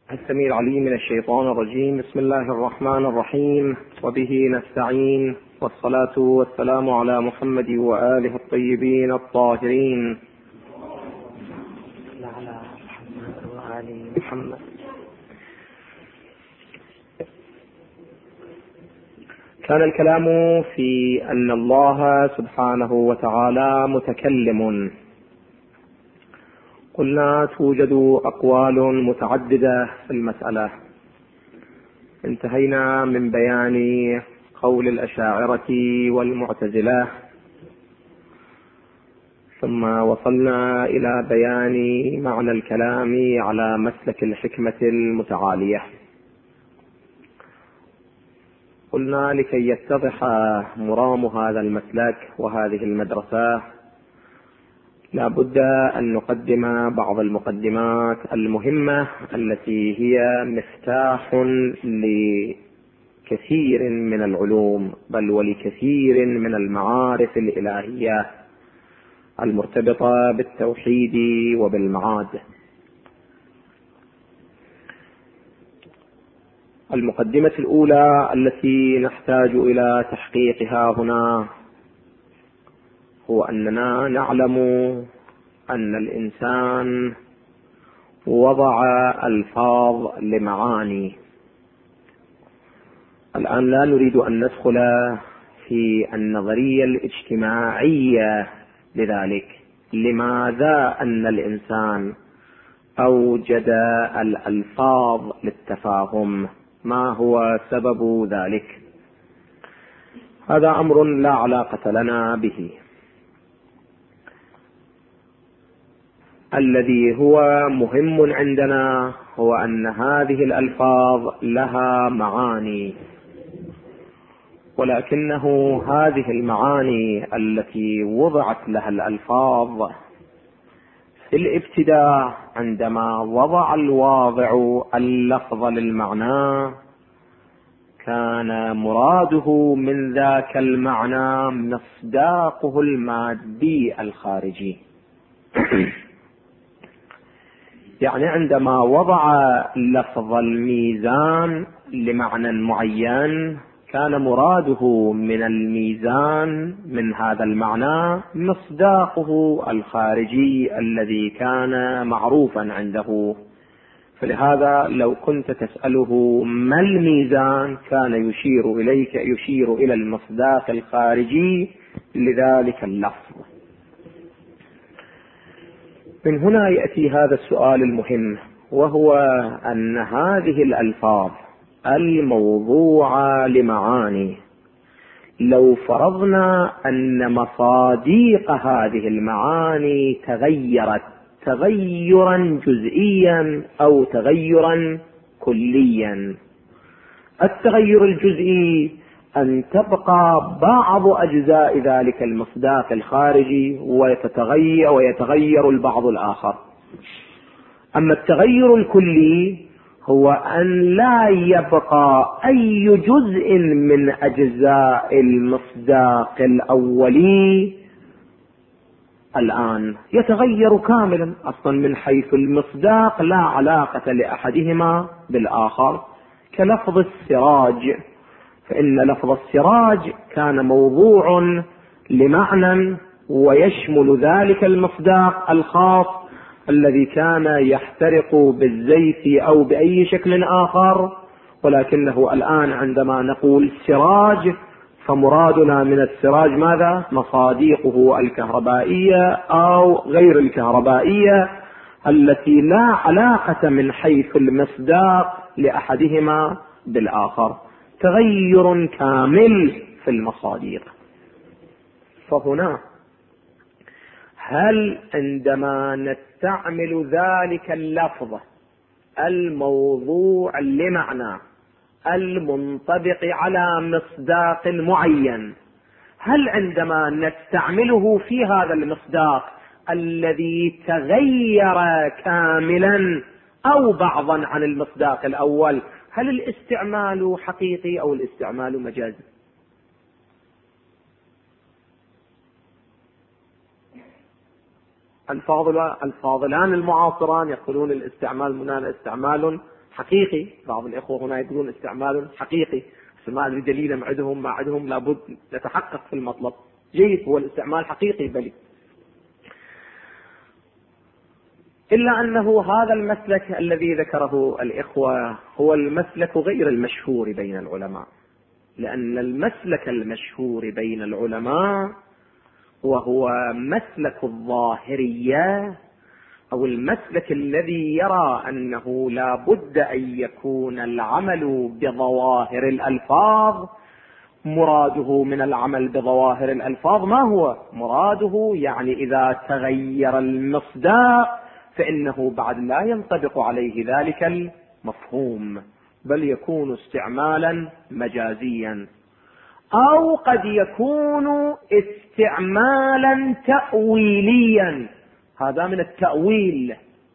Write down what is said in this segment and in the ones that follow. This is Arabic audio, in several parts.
السميع العليم من الشيطان الرجيم. بسم الله الرحمن الرحيم، وبه نستعين، والصلاة والسلام على محمد وآله الطيبين الطاهرين. على محمد وآل محمد. كان الكلام في أن الله سبحانه وتعالى متكلم. قلنا توجد أقوال متعددة في المسألة. انتهينا من بيان قول الأشاعرة والمعتزلة، ثم وصلنا إلى بيان معنى الكلام على مسلك الحكمة المتعالية. قلنا لكي يتضح مرام هذا المسلك وهذه المدرسة لا بد أن نقدم بعض المقدمات المهمة التي هي مفتاح لكثير من العلوم، بل ولكثير من المعارف الإلهية المرتبطة بالتوحيد وبالمعاد. المقدمة الأولى التي نحتاج إلى تحقيقها هنا هو أننا نعلم أن الإنسان وضع ألفاظ لمعاني. الآن لا نريد أن ندخل في النظرية الاجتماعية لذلك، لماذا أن الإنسان أوجد الألفاظ للتفاهم، ما هو سبب ذلك؟ هذا أمر لا علاقة لنا به. الذي هو مهم عندنا هو أن هذه الألفاظ لها معاني، ولكنه هذه المعاني التي وضعت لها الألفاظ في الابتداء عندما وضع الواضع اللفظ للمعنى كان مراده من ذاك المعنى مصداقه المادي الخارجي. يعني عندما وضع لفظ الميزان لمعنى معين كان مراده من الميزان من هذا المعنى مصداقه الخارجي الذي كان معروفا عنده. فلهذا لو كنت تسأله ما الميزان كان يشير إلى المصداق الخارجي لذلك اللفظ. من هنا يأتي هذا السؤال المهم، وهو أن هذه الألفاظ الموضوعة لمعاني لو فرضنا أن مصاديق هذه المعاني تغيرت تغيرا جزئيا أو تغيرا كليا. التغير الجزئي أن تبقى بعض أجزاء ذلك المصداق الخارجي ويتغير البعض الآخر. أما التغير الكلي هو أن لا يبقى أي جزء من أجزاء المصداق الأولي الآن، يتغير كاملا. أصلا من حيث المصداق لا علاقة لأحدهما بالآخر، كلفظ السراج، فإن لفظ السراج كان موضوع لمعنى ويشمل ذلك المصداق الخاص الذي كان يحترق بالزيت أو بأي شكل آخر، ولكنه الآن عندما نقول سراج فمرادنا من السراج ماذا؟ مصاديقه الكهربائية أو غير الكهربائية التي لا علاقة من حيث المصداق لأحدهما بالآخر. تغير كامل في المصاديق. فهنا هل عندما نستعمل ذلك اللفظ الموضوع لمعنى المنطبق على مصداق معين، هل عندما نستعمله في هذا المصداق الذي تغير كاملا أو بعضا عن المصداق الأول، هل الاستعمال حقيقي أو الاستعمال مجازي؟ الفاضلان المعاصران يقولون الاستعمال هنا استعمال حقيقي. بعض الإخوة هنا يقولون استعمال حقيقي، ما أدري دليلا عندهم ما عندهم، لابد نتحقق في المطلب. جيد، هو الاستعمال حقيقي بلي، إلا أنه هذا المسلك الذي ذكره الإخوة هو المسلك غير المشهور بين العلماء، لأن المسلك المشهور بين العلماء وهو مسلك الظاهرية، أو المسلك الذي يرى أنه لا بد أن يكون العمل بظواهر الألفاظ. مراده من العمل بظواهر الألفاظ ما هو مراده؟ يعني إذا تغير المصداق فإنه بعد لا ينطبق عليه ذلك المفهوم، بل يكون استعمالا مجازيا، أو قد يكون استعمالا تأويليا، هذا من التأويل،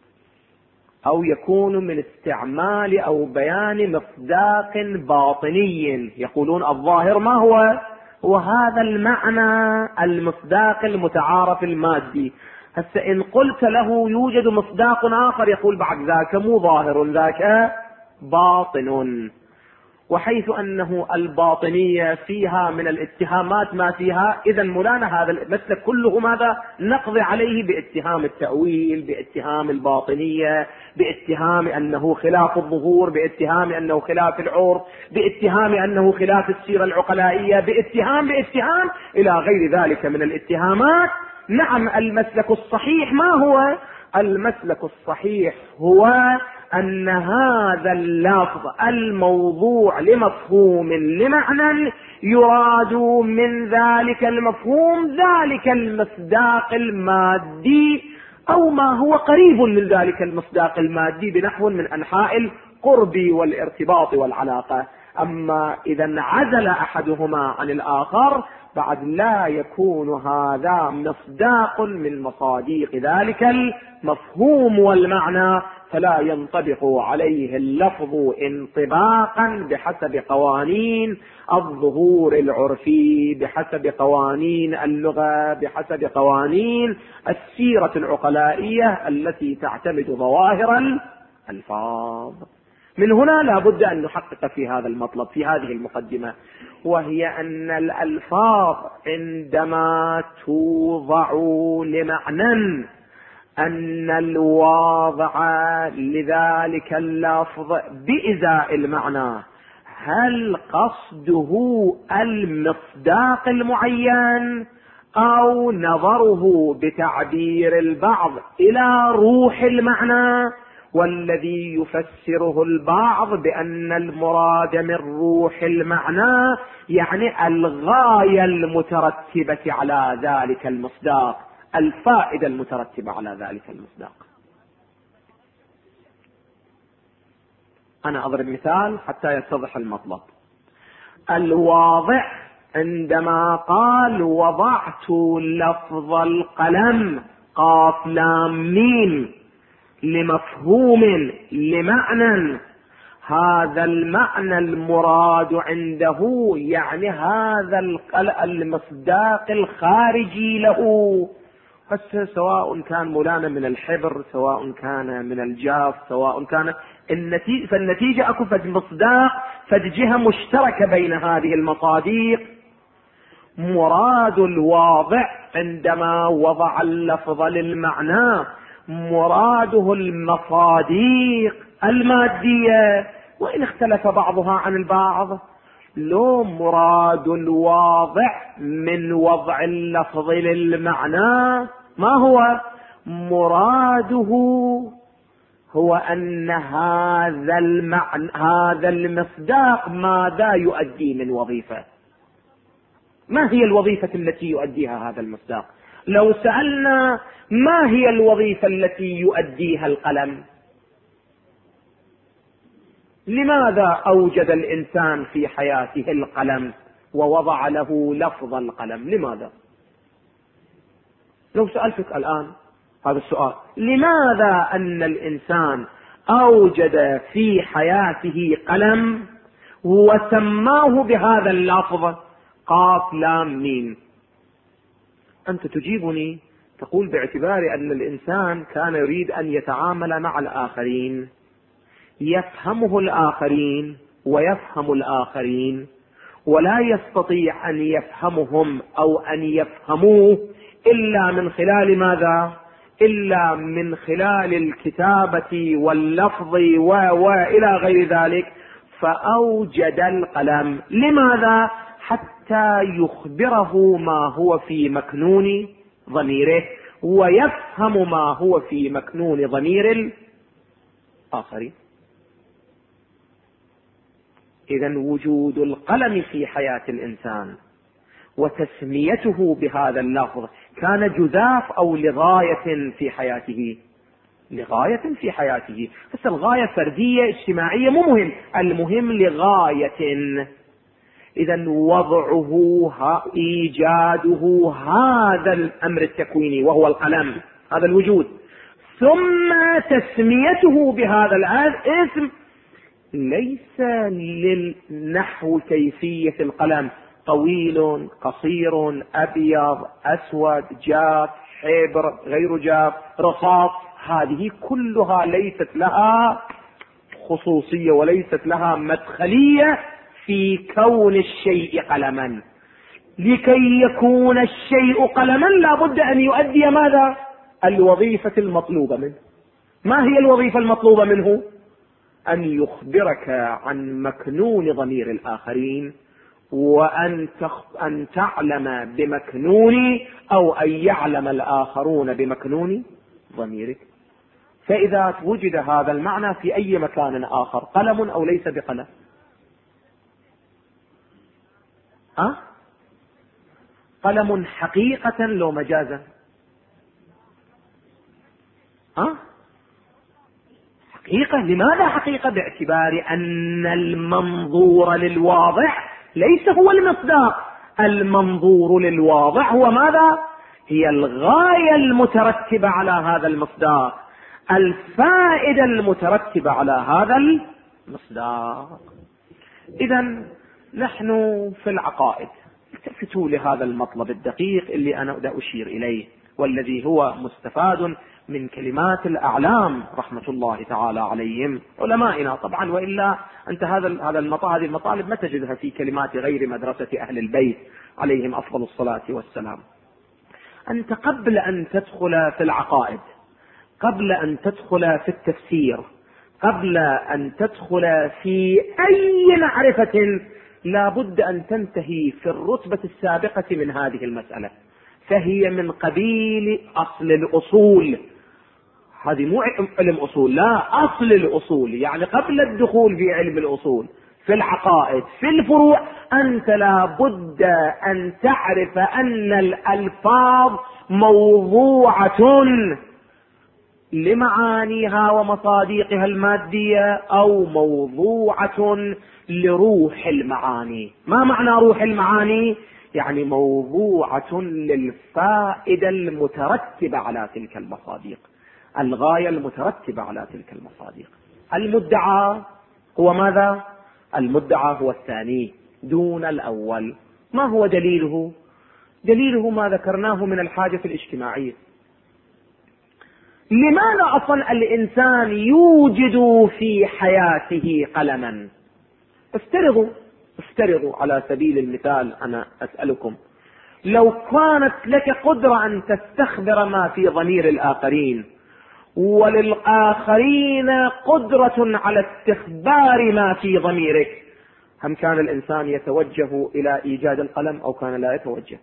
أو يكون من استعمال أو بيان مصداق باطني. يقولون الظاهر ما هو هذا المعنى المصداق المتعارف المادي. هسه إن قلت له يوجد مصداق آخر، يقول بعد ذاك مو ظاهر، ذاك باطن. وحيث أنه الباطنية فيها من الاتهامات ما فيها، إذا مولانا هذا المسلك كله ماذا نقضي عليه؟ باتهام التأويل، باتهام الباطنية، باتهام أنه خلاف الظهور، باتهام أنه خلاف العرف، باتهام أنه خلاف السيرة العقلائية، باتهام إلى غير ذلك من الاتهامات. نعم، المسلك الصحيح ما هو؟ المسلك الصحيح هو أن هذا اللفظ الموضوع لمفهوم لمعنى يراد من ذلك المفهوم ذلك المصداق المادي، أو ما هو قريب من ذلك المصداق المادي بنحو من أنحاء القرب والارتباط والعلاقة. أما إذا انعزل أحدهما عن الآخر بعد لا يكون هذا مصداق من مصاديق ذلك المفهوم والمعنى، فلا ينطبق عليه اللفظ انطباقا بحسب قوانين الظهور العرفي، بحسب قوانين اللغة، بحسب قوانين السيرة العقلائية التي تعتمد ظواهر الألفاظ. من هنا لا بد أن نحقق في هذا المطلب في هذه المقدمة، وهي أن الألفاظ عندما توضع لمعنى، أن الواضع لذلك اللفظ بإزاء المعنى هل قصده المصداق المعين، أو نظره بتعبير البعض إلى روح المعنى، والذي يفسره البعض بأن المراد من روح المعنى يعني الغاية المترتبة على ذلك المصداق، الفائدة المترتبة على ذلك المصداق. أنا أضرب مثال حتى يتضح المطلب. الواضع عندما قال وضعت لفظ القلم قاف لام ميم لمفهوم لمعنى، هذا المعنى المراد عنده يعني هذا المصداق الخارجي له، سواء كان مولانا من الحبر، سواء كان من الجاف، سواء كان فالنتيجة أكو فد مصداق، فد جهة مشتركة بين هذه المصاديق. مراد الواضع عندما وضع اللفظ للمعنى مراده المصاديق المادية، وإن اختلف بعضها عن البعض. لو مراد الواضع من وضع اللفظ للمعنى ما هو مراده؟ هو أن هذا المصداق ماذا يؤدي من وظيفة؟ ما هي الوظيفة التي يؤديها هذا المصداق؟ لو سألنا ما هي الوظيفة التي يؤديها القلم؟ لماذا أوجد الإنسان في حياته القلم ووضع له لفظ القلم؟ لماذا؟ لو سألتك الآن هذا السؤال، لماذا أن الإنسان أوجد في حياته قلم وسماه بهذا اللفظ قاف لام ميم؟ أنت تجيبني تقول باعتبار أن الإنسان كان يريد أن يتعامل مع الآخرين، يفهمه الآخرين ويفهم الآخرين، ولا يستطيع أن يفهمهم أو أن يفهموه إلا من خلال ماذا؟ إلا من خلال الكتابة واللفظ وإلى غير ذلك. فأوجد القلم. لماذا؟ حتى يخبره ما هو في مكنون ضميره ويفهم ما هو في مكنون ضمير الآخرين. إذن وجود القلم في حياة الإنسان وتسميته بهذا اللفظ كان جزاف أو لغاية في حياته؟ لغاية في حياته. بس الغاية فردية اجتماعية مو مهم، المهم لغاية. إذن وضعه إيجاده هذا الأمر التكويني وهو القلم، هذا الوجود، ثم تسميته بهذا الاسم ليس للنحو كيفية القلم، طويل قصير أبيض أسود جاف حبر غير جاف رصاص، هذه كلها ليست لها خصوصية وليست لها مدخلية في كون الشيء قلما. لكي يكون الشيء قلما لابد أن يؤدي ماذا؟ الوظيفة المطلوبة منه. ما هي الوظيفة المطلوبة منه؟ أن يخبرك عن مكنون ضمير الآخرين، وأن تعلم بمكنون أو أن يعلم الآخرون بمكنون ضميرك. فإذا وجد هذا المعنى في أي مكان آخر، قلم أو ليس بقلم؟ قلم حقيقة لو مجازا؟ حقيقة. لماذا حقيقة؟ باعتبار أن المنظور للواضح ليس هو المصداق. المنظور للواضح هو ماذا؟ هي الغاية المترتبة على هذا المصداق، الفائدة المترتبة على هذا المصداق. إذن نحن في العقائد التفتوا لهذا المطلب الدقيق اللي أنا أشير إليه، والذي هو مستفاد من كلمات الأعلام رحمة الله تعالى عليهم علمائنا طبعا، وإلا أنت هذه المطالب ما تجدها في كلمات غير مدرسة أهل البيت عليهم أفضل الصلاة والسلام. أنت قبل أن تدخل في العقائد، قبل أن تدخل في التفسير، قبل أن تدخل في أي معرفة، لا بد أن تنتهي في الرتبة السابقة من هذه المسألة، فهي من قبيل أصل الأصول. هذه مو علم أصول، لا، أصل الأصول. يعني قبل الدخول في علم الأصول في العقائد في الفروع، أنت لا بد أن تعرف أن الألفاظ موضوعة لمعانيها ومصادقها المادية أو موضوعة لروح المعاني. ما معنى روح المعاني؟ يعني موضوعة للفائدة المترتبة على تلك المصادق، الغاية المترتبة على تلك المصادق. المدعى هو ماذا؟ المدعى هو الثاني دون الأول. ما هو دليله؟ دليله ما ذكرناه من الحاجة الاجتماعية. لماذا أصلا الإنسان يوجد في حياته قلما؟ افترضوا على سبيل المثال، أنا أسألكم، لو كانت لك قدرة أن تستخبر ما في ضمير الآخرين، وللآخرين قدرة على استخبار ما في ضميرك، هم كان الإنسان يتوجه إلى إيجاد القلم أو كان لا يتوجه؟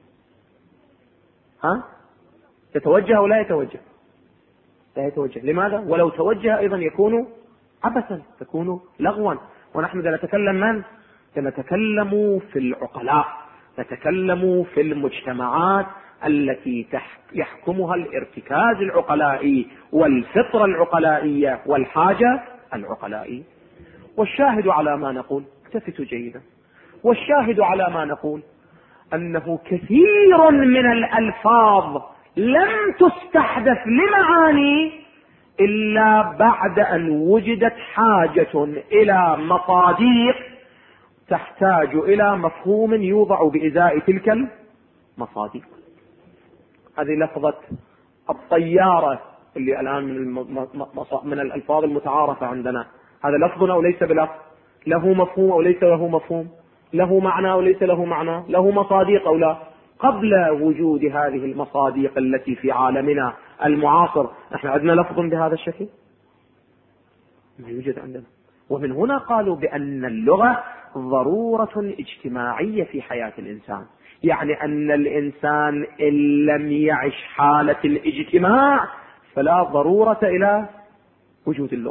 يتوجه ولا يتوجه؟ لا يتوجه. لماذا؟ ولو توجه أيضا يكون عبثا، تكون لغوا. ونحن نتكلم نتكلم في العقلاء، نتكلم في المجتمعات التي يحكمها الارتكاز العقلائي والفطرة العقلائية والحاجة العقلائية. والشاهد على ما نقول، التفتوا جيدا، والشاهد على ما نقول أنه كثير من الألفاظ لم تستحدث لمعاني إلا بعد أن وجدت حاجة إلى مصادق تحتاج إلى مفهوم يوضع بإزاء تلك المصادق. هذه لفظة الطيارة اللي الآن من الألفاظ المتعارفة عندنا، هذا لفظ أو ليس بلفظ؟ له مفهوم أو ليس له مفهوم؟ له معنى أو ليس له معنى؟ له مصادق أو لا؟ قبل وجود هذه المصادق التي في عالمنا المعاصر نحن عندنا لفظ بهذا الشكل؟ ما يوجد عندنا. ومن هنا قالوا بأن اللغة ضرورة اجتماعية في حياة الإنسان، يعني أن الإنسان إن لم يعش حالة الاجتماع فلا ضرورة إلى وجود اللغة.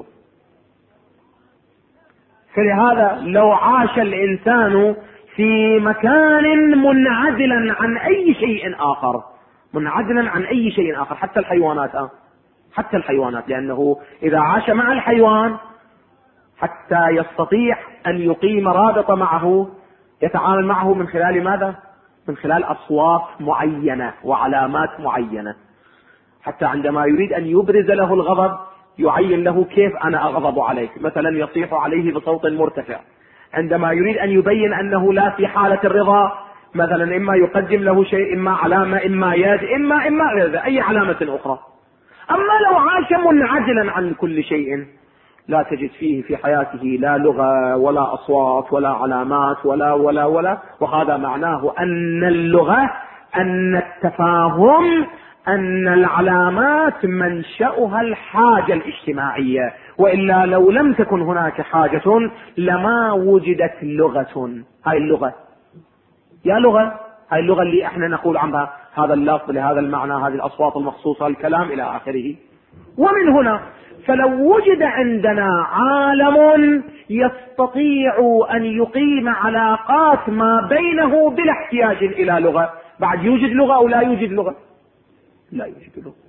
فلهذا لو عاش الإنسان في مكان منعزلا عن أي شيء آخر، منعزلا عن أي شيء آخر، حتى الحيوانات، لأنه إذا عاش مع الحيوان حتى يستطيع أن يقيم رابطة معه يتعامل معه من خلال ماذا؟ من خلال أصوات معينة وعلامات معينة. حتى عندما يريد أن يبرز له الغضب يعين له كيف أنا أغضب عليك، مثلا يصيح عليه بصوت مرتفع. عندما يريد أن يبين أنه لا في حالة الرضا مثلا إما يقدم له شيء، إما علامة، إما يد، إما غير أي علامة أخرى. أما لو عاش منعزلا عن كل شيء لا تجد فيه في حياته لا لغة ولا أصوات ولا علامات ولا، وهذا معناه أن اللغة، أن التفاهم، أن العلامات منشأها الحاجة الاجتماعية، وإلا لو لم تكن هناك حاجة لما وجدت لغة. هاي اللغة هاي اللغة اللي احنا نقول عنها هذا اللفظ لهذا المعنى، هذه الأصوات المخصوصة، الكلام إلى آخره. ومن هنا فلو وجد عندنا عالم يستطيع أن يقيم علاقات ما بينه بلا احتياج إلى لغة، بعد يوجد لغة أو لا يوجد لغة؟ لا يوجد لغة.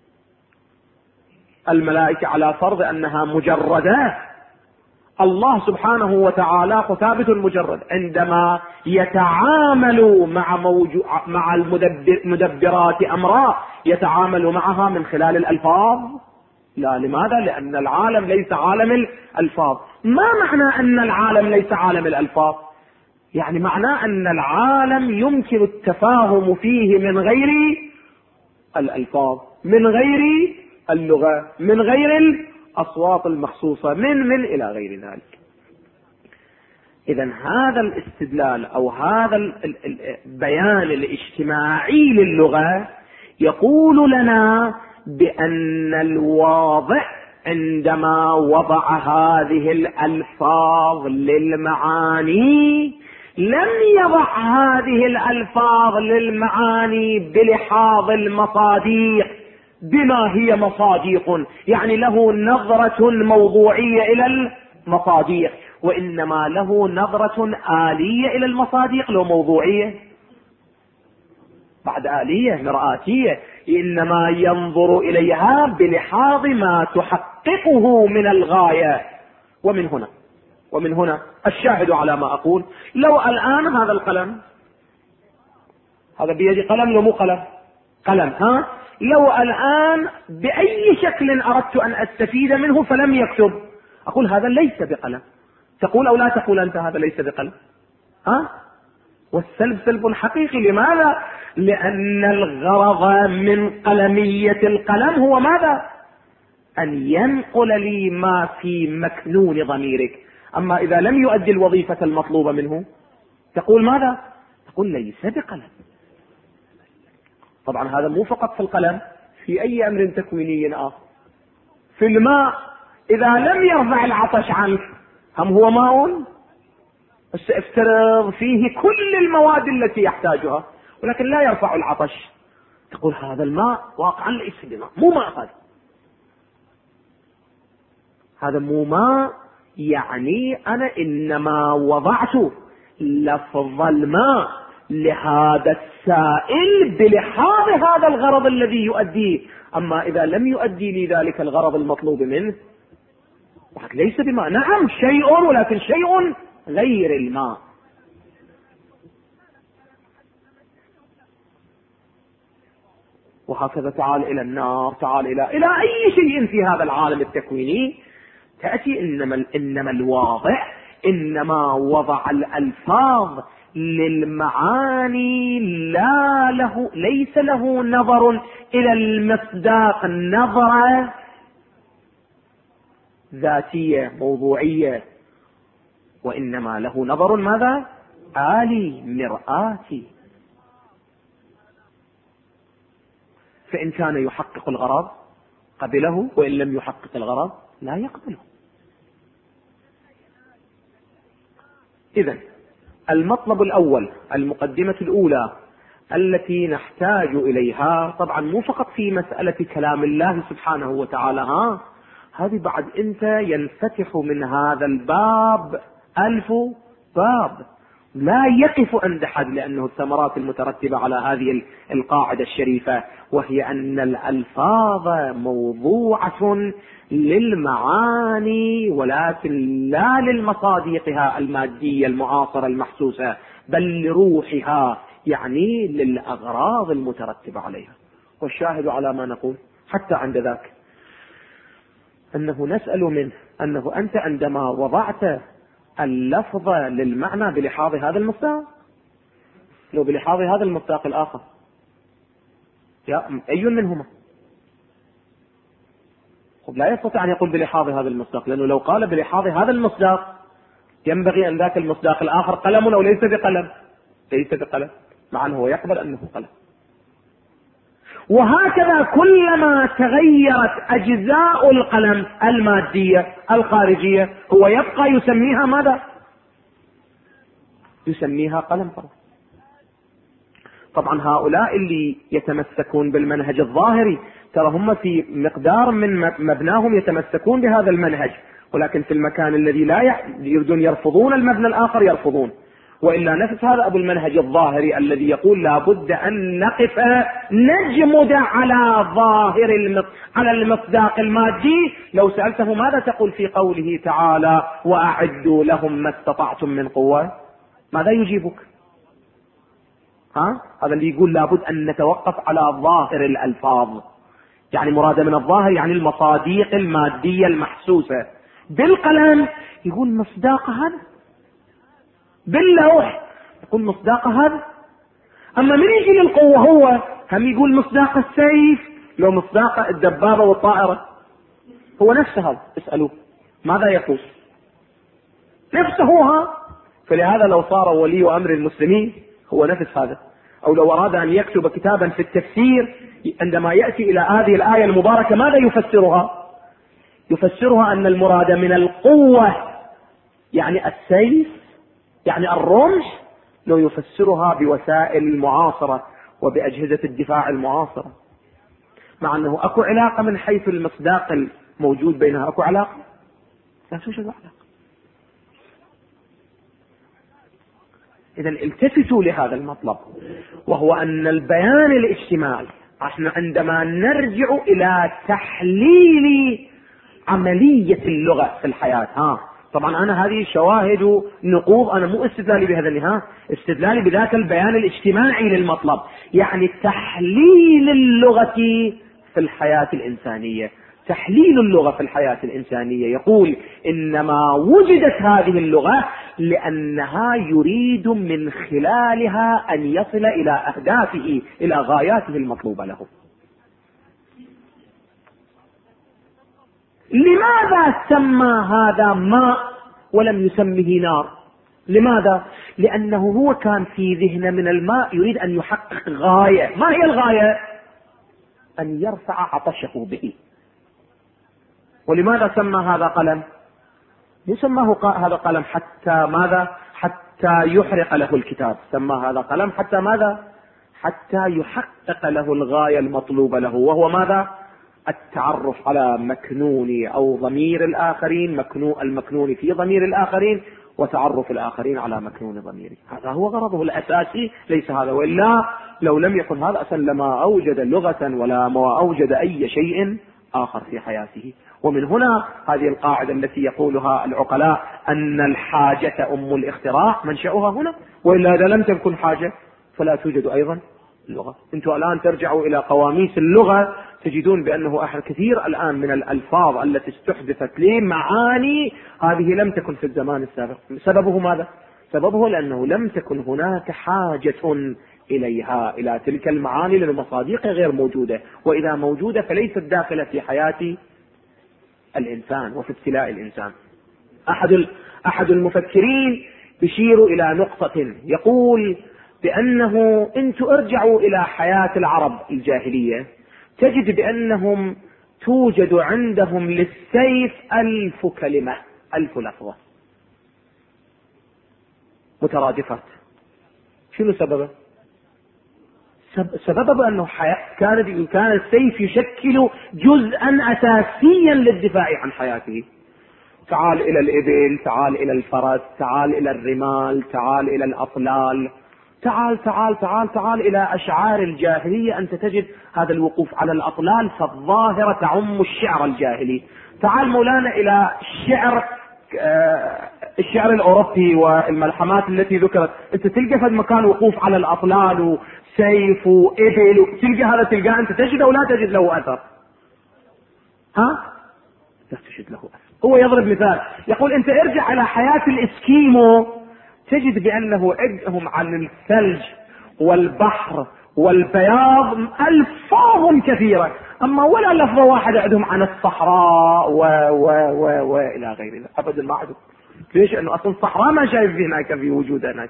الملائكة على فرض أنها مجردات، الله سبحانه وتعالى ثابت مجرد، عندما يتعامل مع المدبرات أمرا يتعامل معها من خلال الألفاظ؟ لا. لماذا؟ لأن العالم ليس عالم الألفاظ. ما معنى أن العالم ليس عالم الألفاظ؟ يعني معناه أن العالم يمكن التفاهم فيه من غير الألفاظ، من غير اللغة، من غير الأصوات المخصوصة، من إلى غير ذلك. إذن هذا الاستدلال أو هذا البيان الاجتماعي للغة يقول لنا بأن الواضع عندما وضع هذه الألفاظ للمعاني لم يضع هذه الألفاظ للمعاني بلحاظ المصاديق بما هي مصاديق، يعني له نظرة موضوعية إلى المصاديق، وإنما له نظرة آلية إلى المصاديق، له موضوعية بعد آلية مرآتية، إنما ينظر إليها بلحاظ ما تحققه من الغاية. ومن هنا الشاهد على ما أقول، لو الآن هذا القلم، هذا بيدي قلم لو مو قلم لو الآن بأي شكل أردت أن أستفيد منه فلم يكتب، أقول هذا ليس بقلم. تقول أو لا تقول أنت هذا ليس بقلم؟ والسلب سلب حقيقي. لماذا؟ لأن الغرض من قلمية القلم هو ماذا؟ أن ينقل لي ما في مكنون ضميرك. أما إذا لم يؤدي الوظيفة المطلوبة منه تقول ماذا؟ تقول ليس بقلم. طبعا هذا مو فقط في القلم، في أي أمر تكويني آخر. في الماء إذا لم يرفع العطش عنك، هم هو ماء، بس افترض فيه كل المواد التي يحتاجها ولكن لا يرفع العطش، تقول هذا الماء واقعا ليس بماء، مو ماء، هذا مو ماء. يعني أنا إنما وضعت لفظ الماء لهذا السائل بلحاظ هذا الغرض الذي يؤديه. أما إذا لم يؤدي لي ذلك الغرض المطلوب منه ليس بماء. نعم شيء، ولكن شيء غير الماء. وهكذا تعال إلى النار، تعال إلى أي شيء في هذا العالم التكويني تأتي. إنما الواضع إنما وضع الألفاظ للمعاني، ليس له نظر إلى المصداق، ذاتية موضوعية، وإنما له نظر ماذا؟ عالي مرآتي. فإن كان يحقق الغرض قبله، وإن لم يحقق الغرض لا يقبله. إذن المطلب الأول، المقدمة الأولى التي نحتاج إليها، طبعا مو فقط في مسألة كلام الله سبحانه وتعالى، هذه بعد أنت ينفتح من هذا الباب 1000 باب لا يقف عند حد، لأنه الثمرات المترتبة على هذه القاعدة الشريفة، وهي أن الألفاظ موضوعة للمعاني ولكن لا للمصادقها المادية المعاصرة المحسوسة، بل لروحها، يعني للأغراض المترتبة عليها. والشاهد على ما نقول حتى عند ذاك أنه نسأل منه أنه أنت عندما وضعت اللفظ للمعنى بلحاظ هذا المصداق، لو بلحاظ هذا المصداق الآخر أي منهما؟ لا يستطيع أن يقول بلحاظ هذا المصداق، لأنه لو قال بلحاظ هذا المصداق ينبغي أن ذاك المصداق الآخر قلم أو ليس بقلم، ليس بقلم، مع أنه يقبل أنه قلم. وهكذا كلما تغيرت أجزاء القلم المادية الخارجية هو يبقى يسميها ماذا؟ يسميها قلم فرض. طبعا هؤلاء اللي يتمسكون بالمنهج الظاهري ترى هم في مقدار من مبناهم يتمسكون بهذا المنهج، ولكن في المكان الذي لا يريدون يرفضون المبنى الآخر يرفضون. وإلا نفس هذا أبو المنهج الظاهري الذي يقول لا بد أن نقف نجمد على على المصداق المادي، لو سألته ماذا تقول في قوله تعالى وأعدوا لهم ما استطعتم من قوة، ماذا يجيبك؟ هذا اللي يقول لابد أن نتوقف على ظاهر الألفاظ، يعني مراد من الظاهر يعني المصاديق المادية المحسوسة. بالقلم يقول مصداق هذا، باللوح يقول مصداق هذا. أما من يجي للقوة هو هم يقول مصداق السيف، لو مصداق الدبابة والطائرة، هو نفسه هذا. اسألوه ماذا يقول نفسه. فلهذا لو صار ولي أمر المسلمين هو نفس هذا، أو لو أراد أن يكتب كتابا في التفسير عندما يأتي إلى هذه الآية المباركة ماذا يفسرها؟ يفسرها أن المراد من القوة يعني السيف، يعني الرمح، لو يفسرها بوسائل المعاصرة وبأجهزة الدفاع المعاصرة، مع أنه أكو علاقة من حيث المصداق الموجود بينها، أكو علاقة؟ لا توجد علاقة. إذا التفتوا لهذا المطلب، وهو أن البيان الاجتماعي، احنا عندما نرجع إلى تحليل عملية اللغة في الحياة، طبعا أنا هذه شواهد نقوض، أنا مو استدلالي بهذا استدلالي بذاك البيان الاجتماعي للمطلب، يعني تحليل اللغة في الحياة الإنسانية. تحليل اللغة في الحياة الإنسانية يقول إنما وجدت هذه اللغة لأنها يريد من خلالها أن يصل إلى أهدافه، إلى غاياته المطلوبة له. لماذا سمى هذا ماء ولم يسمه نار؟ لماذا؟ لأنه هو كان في ذهنه من الماء يريد أن يحقق غاية. ما هي الغاية؟ أن يرفع عطشه به. ولماذا سمى هذا قلم؟ يسماه هذا قلم حتى ماذا؟ حتى يحرق له الكتاب. سمى هذا قلم حتى ماذا؟ حتى يحقق له الغاية المطلوبة له، وهو ماذا؟ التعرف على مكنون أو ضمير الآخرين، المكنون في ضمير الآخرين، وتعرف الآخرين على مكنون ضميره. هذا هو غرضه الأساسي، ليس هذا. وإلا لو لم يكن هذا أصلا لما أوجد لغة ولا ما أوجد أي شيء آخر في حياته. ومن هنا هذه القاعدة التي يقولها العقلاء أن الحاجة أم الاختراع، منشأها هنا. وإلا إذا لم تكن حاجة فلا توجد أيضا اللغة. أنتم الآن ترجعوا إلى قواميس اللغة تجدون بأنه كثير الآن من الألفاظ التي استحدثت لمعاني هذه لم تكن في الزمان السابق. سببه ماذا؟ سببه لأنه لم تكن هناك حاجة إليها، إلى تلك المعاني، للمصادق غير موجودة، وإذا موجودة فليست داخلة في حياة الإنسان وفي ابتلاء الإنسان. أحد المفكرين يشير إلى نقطة، يقول بأنه انتم ارجعوا إلى حياة العرب الجاهلية تجد بأنهم توجد عندهم للسيف 1000 كلمة، 1000 لفظة مترادفات. شنو سببه؟ سببه بأنه كان السيف يشكل جزءا أساسيا للدفاع عن حياته. تعال إلى الإبل، تعال إلى الفرس، تعال إلى الرمال، تعال إلى الأطلال، تعال تعال تعال تعال إلى أشعار الجاهلية، أنت تجد هذا الوقوف على الأطلال فالظاهرة تعم الشعر الجاهلي. تعال مولانا إلى الشعر الأوروبي والملحمات التي ذكرت، أنت تلقى في المكان وقوف على الأطلال وسيف وإبل، تلقى هذا تلقاه أنت تجد أو لا تجد له أثر؟ لا تجد له أثر. هو يضرب مثال يقول أنت ارجع على حياة الإسكيمو تجد بأنه عندهم عن الثلج والبحر والبياض ألفاظ كثيرة، أما ولا لفظة واحدة عندهم عن الصحراء وإلى غير ذلك أبدا ما عندهم. ليش؟ أنه أصلا الصحراء ما شايف هناك في وجود هناك.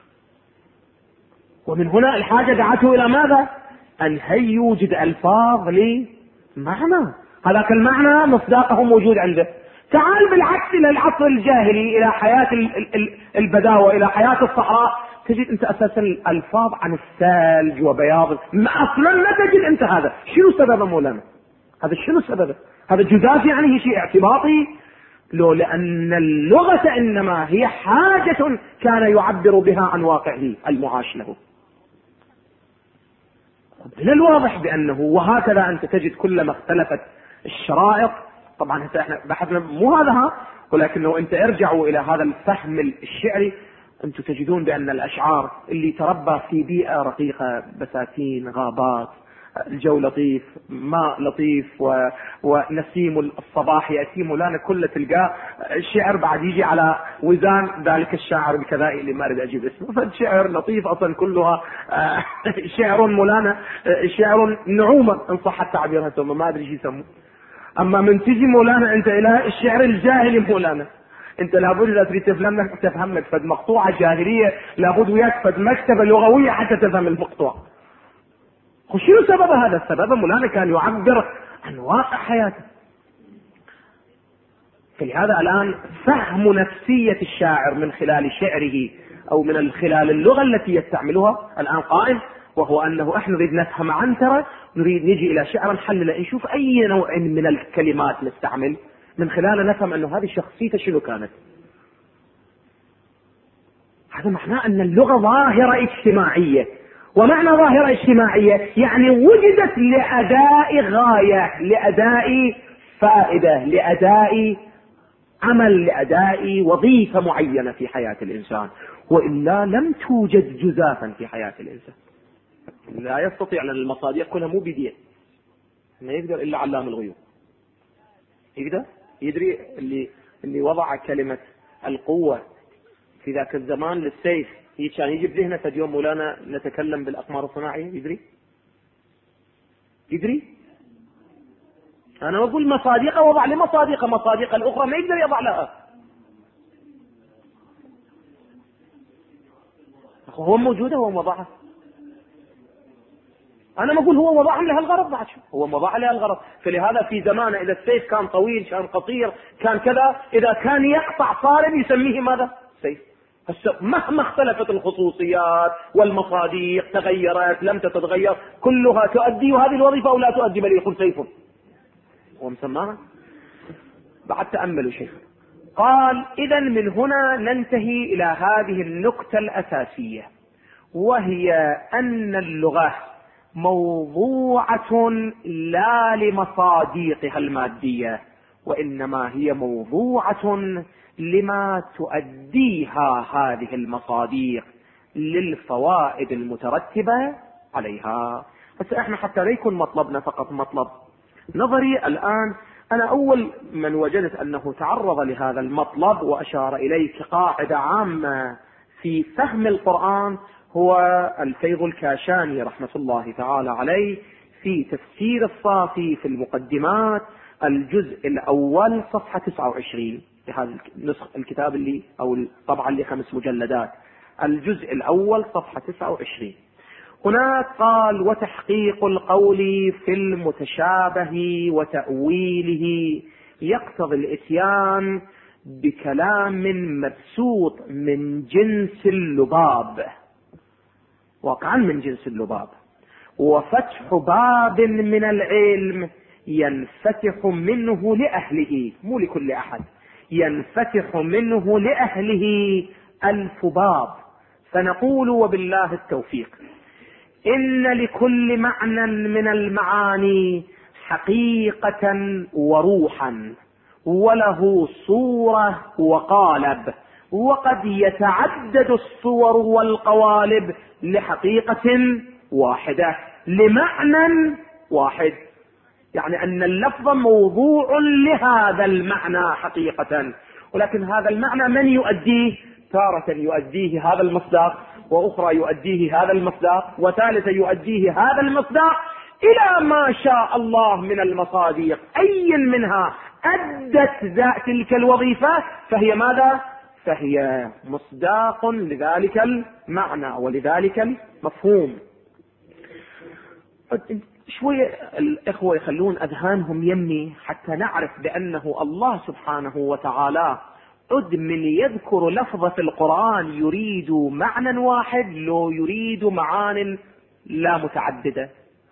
ومن هنا الحاجة دعته إلى ماذا؟ أن هي يوجد ألفاظ لمعنى، هذاك المعنى مصداقه موجود عنده. تعال بالعكس إلى العصر الجاهلي، إلى حياة البداوة، إلى حياة الصحراء، تجد أنت أساسا الألفاظ عن الثلج وبياض أصلا لا تجد أنت. هذا شنو سببه مولانا؟ هذا شنو سببه؟ هذا جزاف يعني شيء اعتباطي؟ لو لأن اللغة إنما هي حاجة كان يعبر بها عن واقعه المعاش له. من الواضح بأنه وهكذا أنت تجد كلما اختلفت الشرائط. طبعا احنا بحثنا مو هذا، ولكنه انت ارجعوا الى هذا الفهم الشعري انتم تجدون بان الاشعار اللي تربى في بيئة رقيقة، بساتين، غابات، الجو لطيف، ماء لطيف ونسيم الصباح يأتي مولانا كله تلقاه الشعر بعد يجي على وزان ذلك الشاعر الكذائي اللي ما اريد اجيب اسمه، فالشعر لطيف اصلا كلها شعر مولانا شعر نعومة ان صح التعبير، ثم ما ادري ايش يسموه. اما من تجي مولانا انت الى الشعر الجاهلي مولانا انت لابد اذا تريد تفهم لك فد مقطوعة جاهلية لابد وياك فد مكتبة لغوية حتى تفهم المقطوع. وشنو سبب هذا؟ السبب مولانا كان يعبر عن واقع حياته. فلهذا الان فهم نفسية الشاعر من خلال شعره او من خلال اللغة التي يستعملها الان قائم، وهو انه احنا نريد نفهم عنترة، نريد نجي الى شعر نحلل نشوف اي نوع من الكلمات نستعمل من خلاله نفهم انه هذه شخصيته شنو كانت. هذا معناه ان اللغة ظاهرة اجتماعية، ومعنى ظاهرة اجتماعية يعني وجدت لأداء غاية، لأداء فائدة، لأداء عمل، لأداء وظيفة معينة في حياة الإنسان، وإلا لم توجد جزافا في حياة الإنسان. لا يستطيع، لأن المصادر كلها مو بيديه، ما يقدر إلا علام الغيوب. يقدر يدري اللي وضع كلمة القوة في ذاك الزمان للسيف كان يجي بذهنه فد يوم مولانا نتكلم بالأقمار الصناعية، يدري أنا أقول مصادقة وضع لمصادقة، مصادقة الأخرى ما يقدر يضع لها. هو موجودة، هو وضعها. أنا ما أقول هو وضعها لها الغرض، بعد هو وضعها لها الغرض. فلهذا في زمانه إذا السيف كان طويل كان قصير كان كذا، إذا كان يقطع صارم يسميه ماذا؟ سيف. مهما اختلفت الخصوصيات والمصادق تغيرت لم تتغير كلها تؤدي هذه الوظيفة أو لا تؤدي، بل يقول سيف ومسماها. بعد تأملوا شيء قال إذن من هنا ننتهي إلى هذه النقطة الأساسية، وهي أن اللغة موضوعة لا لمصادقها المادية، وإنما هي موضوعة لما تؤديها هذه المصادق للفوائد المترتبة عليها. بس احنا حتى لا يكون مطلبنا فقط مطلب نظري الآن، أنا أول من وجدت أنه تعرض لهذا المطلب وأشار إليه كقاعدة عامة في فهم القرآن هو الفيض الكاشاني رحمة الله تعالى عليه في تفسير الصافي في المقدمات، الجزء الأول صفحة 29 في هذا الكتاب اللي أو الطبعة اللي 5 مجلدات. الجزء الأول صفحة 29. هناك قال: وتحقيق القول في المتشابه وتأويله يقتضي الإتيان بكلام مبسوط من جنس اللباب، واقعا من جنس اللباب، وفتح باب من العلم ينفتح منه لأهله، مو لكل أحد، ينفتح منه لأهله 1000 باب. فنقول وبالله التوفيق: إن لكل معنى من المعاني حقيقة وروحا، وله صورة وقالب، وقد يتعدد الصور والقوالب لحقيقة واحدة لمعنى واحد، يعني أن اللفظ موضوع لهذا المعنى حقيقة، ولكن هذا المعنى من يؤديه؟ تارة يؤديه هذا المصداق، وأخرى يؤديه هذا المصداق، وثالثة يؤديه هذا المصداق، إلى ما شاء الله من المصادق. أي منها أدت تلك الوظيفة فهي ماذا؟ فهي مصداق لذلك المعنى ولذلك المفهوم. شوية الإخوة يخلون أذهانهم يمي حتى نعرف بأنه الله سبحانه وتعالى عد من يذكر لفظة في القرآن يريد معنى واحد، لو يريد معان لا متعددة.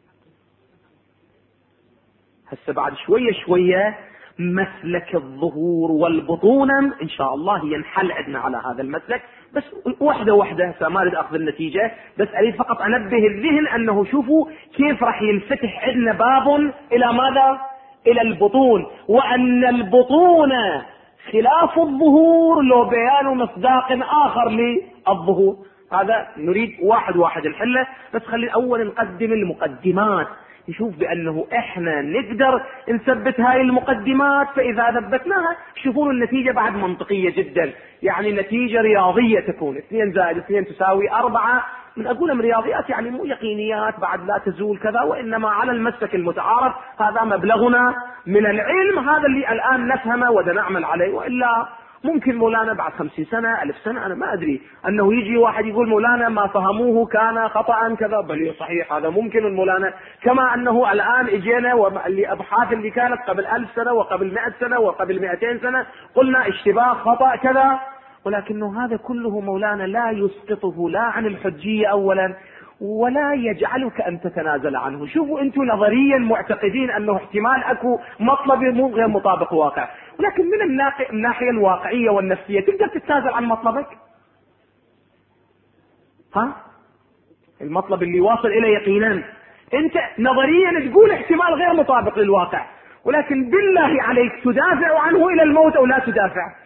هسه بعد شوية شوية مسلك الظهور والبطونة إن شاء الله ينحل عندنا على هذا المسلك، بس واحدة واحدة. هسه ما أريد أخذ النتيجة، بس أريد فقط أنبه الذهن أنه شوفوا كيف راح ينفتح عندنا باب إلى ماذا؟ إلى البطون، وأن البطون خلاف الظهور لو بيان مصداق آخر للظهور. هذا نريد واحد واحد الحلة، بس خلي أول نقدم المقدمات نشوف بأنه إحنا نقدر نثبت هاي المقدمات، فإذا ثبتناها شوفون النتيجة بعد منطقية جدا، يعني نتيجة رياضية تكون 2 زائد 2 تساوي 4. من أقول من رياضيات يعني مو يقينيات بعد لا تزول كذا، وإنما على المسلك المتعارف. هذا مبلغنا من العلم، هذا اللي الآن نفهمه ونعمل عليه، وإلا ممكن مولانا بعد 50 سنة 1000 سنة أنا ما أدري أنه يجي واحد يقول مولانا ما فهموه كان خطأ كذا، بل صحيح هذا ممكن مولانا، كما أنه الآن إجينا والأبحاث اللي كانت قبل 1000 سنة وقبل 100 سنة وقبل 200 سنة قلنا اشتباه خطأ كذا، ولكنه هذا كله مولانا لا يسقطه لا عن الحجية أولا، ولا يجعلك أن تتنازل عنه. شوفوا أنتم نظريا معتقدين أنه احتمال أكو مطلب مو غير مطابق واقع، ولكن من الناحية الواقعية والنفسية تقدر تتنازل عن مطلبك؟ المطلب اللي واصل إلى يقينا أنت نظريا تقول احتمال غير مطابق للواقع، ولكن بالله عليك تدافع عنه إلى الموت أو لا تدافع؟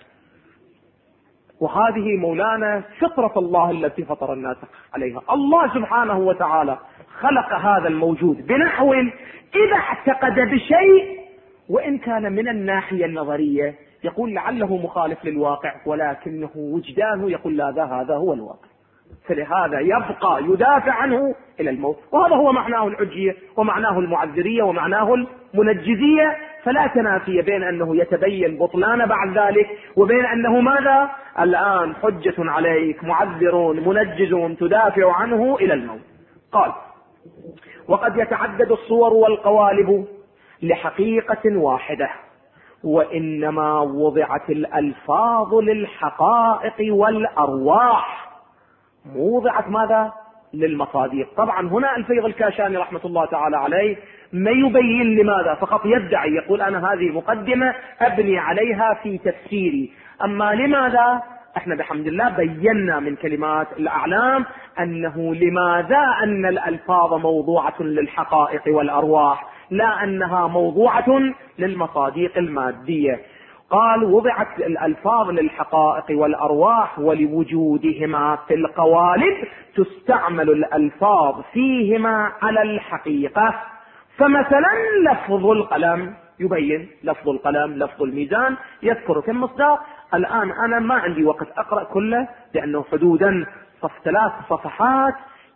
وهذه مولانا فطرة الله التي فطر الناس عليها. الله سبحانه وتعالى خلق هذا الموجود بنحو إذا اعتقد بشيء وإن كان من الناحية النظرية يقول لعله مخالف للواقع، ولكنه وجدانه يقول لا هذا هو الواقع، فلهذا يبقى يدافع عنه إلى الموت. وهذا هو معناه الحجية ومعناه المعذرية ومعناه المنجزية. فلا تنافي بين أنه يتبين بطلان بعد ذلك وبين أنه ماذا؟ الآن حجة عليك، معذرون منجزون تدافع عنه إلى الموت. قال: وقد يتعدد الصور والقوالب لحقيقة واحدة، وإنما وضعت الألفاظ للحقائق والأرواح، موضعت ماذا؟ للمصادق. طبعا هنا الفيض الكاشاني رحمة الله تعالى عليه ما يبين لماذا، فقط يدعي يقول أنا هذه مقدمة أبني عليها في تفسيري. أما لماذا؟ احنا بحمد الله بينا من كلمات الأعلام أنه لماذا أن الألفاظ موضوعة للحقائق والأرواح، لا أنها موضوعة للمصادق المادية. قال: وضعت الألفاظ للحقائق والأرواح ولوجودهما في القوالب تستعمل الألفاظ فيهما على الحقيقة. فمثلا لفظ القلم يبين، لفظ القلم، لفظ الميزان يذكر كم مصداق. الآن أنا ما عندي وقت أقرأ كله لأنه حدودا 3 صفحات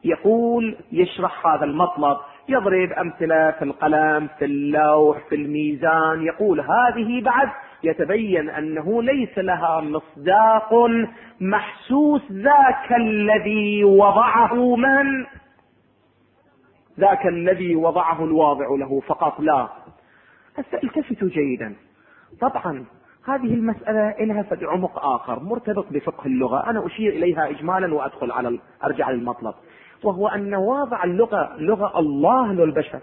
يقول يشرح هذا المطلب، يضرب أمثلة في القلم، في اللوح، في الميزان، يقول هذه بعد يتبين أنه ليس لها مصداق محسوس، ذاك الذي وضعه من؟ ذاك الذي وضعه الواضع له فقط، لا. التفتوا جيدا، طبعا هذه المسألة لها عمق آخر مرتبط بفقه اللغة، أنا أشير إليها إجمالا وأدخل أرجع للمطلب، وهو أن واضع اللغة لغة الله للبشر.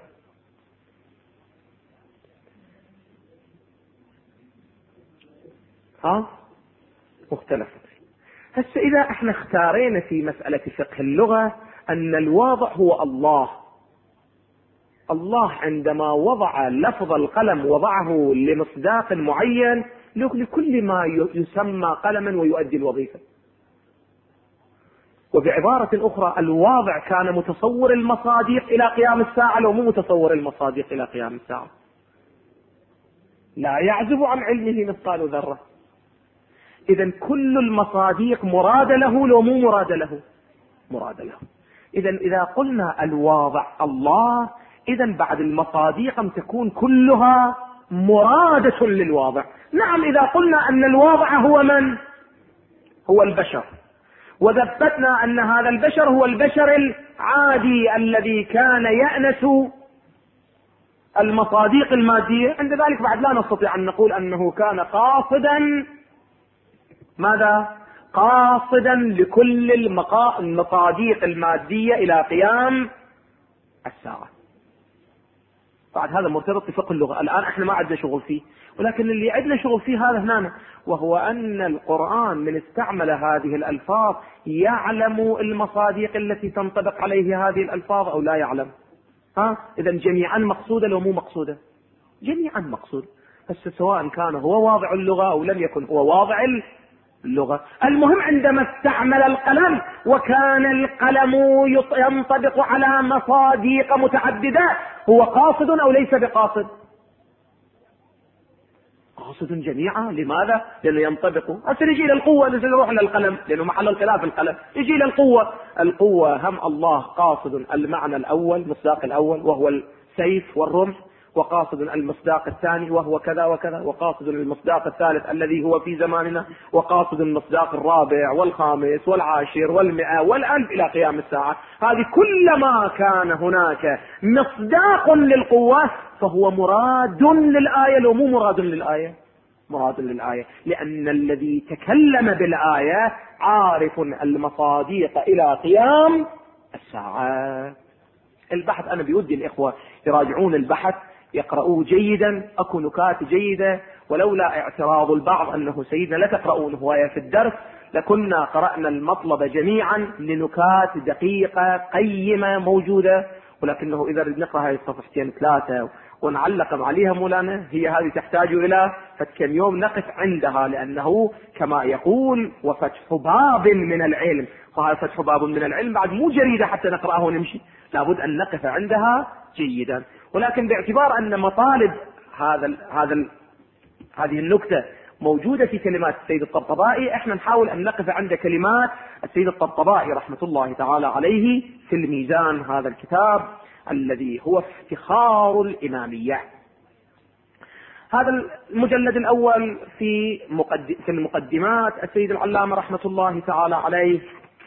مختلفة. هسه إذا احنا اختارينا في مسألة فقه اللغة أن الواضع هو الله، الله عندما وضع لفظ القلم وضعه لمصداق معين لكل ما يسمى قلما ويؤدي الوظيفة. وبعبارة أخرى الواضع كان متصور المصادق إلى قيام الساعة، لو مو متصور المصادق إلى قيام الساعة لا يعزب عن علمه مثقال ذرة. إذن كل المصادق مراد له، لو مو مراد له مراد له. إذن إذا قلنا الواضع الله، إذن بعد المصادق تكون كلها مرادة للواضع. نعم، إذا قلنا أن الواضع هو من؟ هو البشر، وثبتنا أن هذا البشر هو البشر العادي الذي كان يأنس المصادق المادية، عند ذلك بعد لا نستطيع أن نقول أنه كان قاصدا ماذا؟ قاصدا لكل المصادق المادية إلى قيام الساعة. بعد هذا مرتبط بفقه اللغة، الآن احنا ما عندنا شغل فيه، ولكن اللي عندنا شغل فيه هذا هنا، وهو أن القرآن من استعمل هذه الألفاظ يعلم المصادق التي تنطبق عليه هذه الألفاظ أو لا يعلم. إذن جميعا مقصودة لو مو مقصودة؟ جميعا مقصود، بس سواء كان هو واضع اللغة أو لم يكن هو واضع اللغة. المهم عندما استعمل القلم وكان القلم ينطبق على مصادق متعددة، هو قاصد أو ليس بقاصد؟ قاصد جميعا. لماذا؟ لأنه ينطبق. يجي إلى القوة، نروح للقلم لأنه محل الخلاف القلم. يجي إلى القوة هم الله قاصد المعنى الأول، مصداق الأول وهو السيف والرمح، وقاصد المصداق الثاني وهو كذا وكذا، وقاصد المصداق الثالث الذي هو في زماننا، وقاصد المصداق الرابع والخامس والعاشر والمئة والألف إلى قيام الساعة. هذه كلما كان هناك مصداق للقوة فهو مراد للآية، لو مو مراد للآية؟ مراد للآية، لأن الذي تكلم بالآية عارف المصادق إلى قيام الساعة. البحث أنا بودي الإخوة يراجعون البحث، يقرؤوه جيدا، أكو نكات جيدة، ولولا اعتراض البعض أنه سيدنا لا تقرؤون هواية في الدرس لكنا قرأنا المطلب جميعا لنكات دقيقة قيمة موجودة، ولكنه إذا نقرأ هاي الصفحتين 3 ونعلق عليها مولانا، هي هذه تحتاج إلى كم يوم نقف عندها، لأنه كما يقول وفتح باب من العلم، فهذا فتح باب من العلم بعد مو جريدة حتى نقرأه ونمشي، لابد أن نقف عندها جيدا. ولكن باعتبار أن مطالب هذه النكتة موجودة في كلمات السيد الطبطبائي، احنا نحاول أن نقف عند كلمات السيد الطبطبائي رحمة الله تعالى عليه في الميزان، هذا الكتاب الذي هو افتخار الإمامية. هذا المجلد الأول في المقدمات السيد العلامة رحمة الله تعالى عليه.